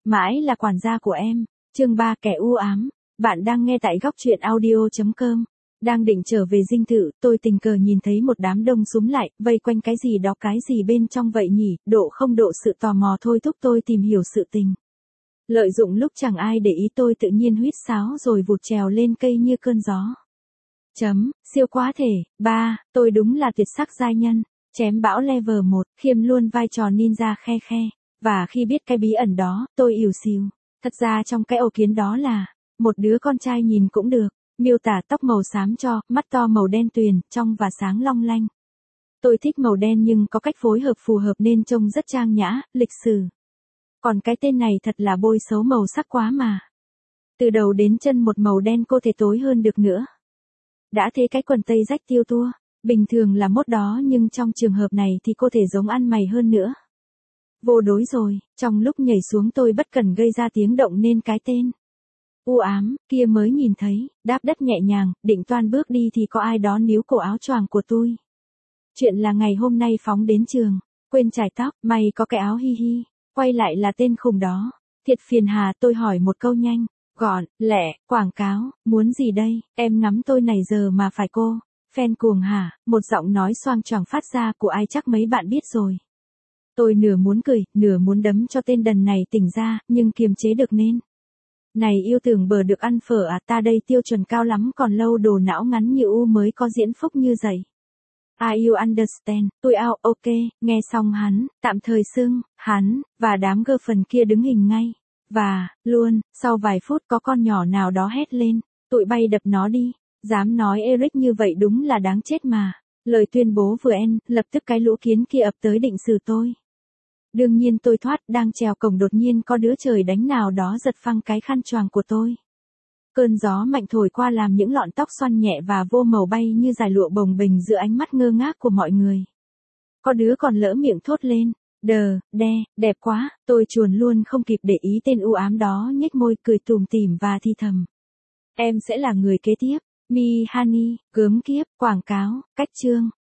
mãi là quản gia của em. Chương 3 kẻ u ám. Bạn đang nghe tại góc truyện audio.com. Đang định trở về dinh thự, tôi tình cờ nhìn thấy một đám đông súm lại, vây quanh cái gì bên trong vậy nhỉ, độ sự tò mò thôi thúc tôi tìm hiểu sự tình. Lợi dụng lúc chẳng ai để ý tôi tự nhiên huýt sáo rồi vụt trèo lên cây như cơn gió. Siêu quá thể, 3, tôi đúng là tuyệt sắc giai nhân, chém bão level 1, khiêm luôn vai trò ninja khe khe. Và khi biết cái bí ẩn đó, tôi ỉu xìu. Thật ra trong cái ổ kiến đó là một đứa con trai nhìn cũng được, miêu tả tóc màu xám cho, mắt to màu đen tuyền, trong và sáng long lanh. Tôi thích màu đen nhưng có cách phối hợp phù hợp nên trông rất trang nhã, lịch sử. Còn cái tên này thật là bôi xấu màu sắc quá mà. Từ đầu đến chân một màu đen cô thể tối hơn được nữa. Đã thế cái quần tây rách tiêu tua, bình thường là mốt đó nhưng trong trường hợp này thì cô thể giống ăn mày hơn nữa. Vô đối rồi, trong lúc nhảy xuống tôi bất cần gây ra tiếng động nên cái tên u ám kia mới nhìn thấy, đáp đất nhẹ nhàng, định toan bước đi thì có ai đó níu cổ áo choàng của tôi. Chuyện là ngày hôm nay phóng đến trường, quên chải tóc, mày có cái áo hi hi, quay lại là tên khùng đó. Thiệt phiền hà, tôi hỏi một câu nhanh, gọn, lẹ, quảng cáo, muốn gì đây, em ngắm tôi này giờ mà phải cô, fan cuồng hả, một giọng nói xoang choàng phát ra của ai chắc mấy bạn biết rồi. Tôi nửa muốn cười, nửa muốn đấm cho tên đần này tỉnh ra, nhưng kiềm chế được nên. Này yêu tưởng bờ được ăn phở à, ta đây tiêu chuẩn cao lắm còn lâu đồ não ngắn như u mới có diễn phúc như vậy. I you understand, tôi out, ok, nghe xong hắn, tạm thời xưng, hắn, và đám gơ phần kia đứng hình ngay. Và, luôn, sau vài phút có con nhỏ nào đó hét lên, tụi bay đập nó đi, dám nói Eric như vậy đúng là đáng chết mà. Lời tuyên bố vừa end, lập tức cái lũ kiến kia ập tới định xử tôi. Đương nhiên tôi thoát, đang trèo cổng đột nhiên có đứa trời đánh nào đó giật phăng cái khăn choàng của tôi. Cơn gió mạnh thổi qua làm những lọn tóc xoăn nhẹ và vô màu bay như dải lụa bồng bềnh giữa ánh mắt ngơ ngác của mọi người. Có đứa còn lỡ miệng thốt lên, đẹp quá, tôi chuồn luôn không kịp để ý tên u ám đó nhếch môi cười tủm tỉm và thì thầm. Em sẽ là người kế tiếp, Mi Hani, gớm kiếp, quảng cáo, cách chương.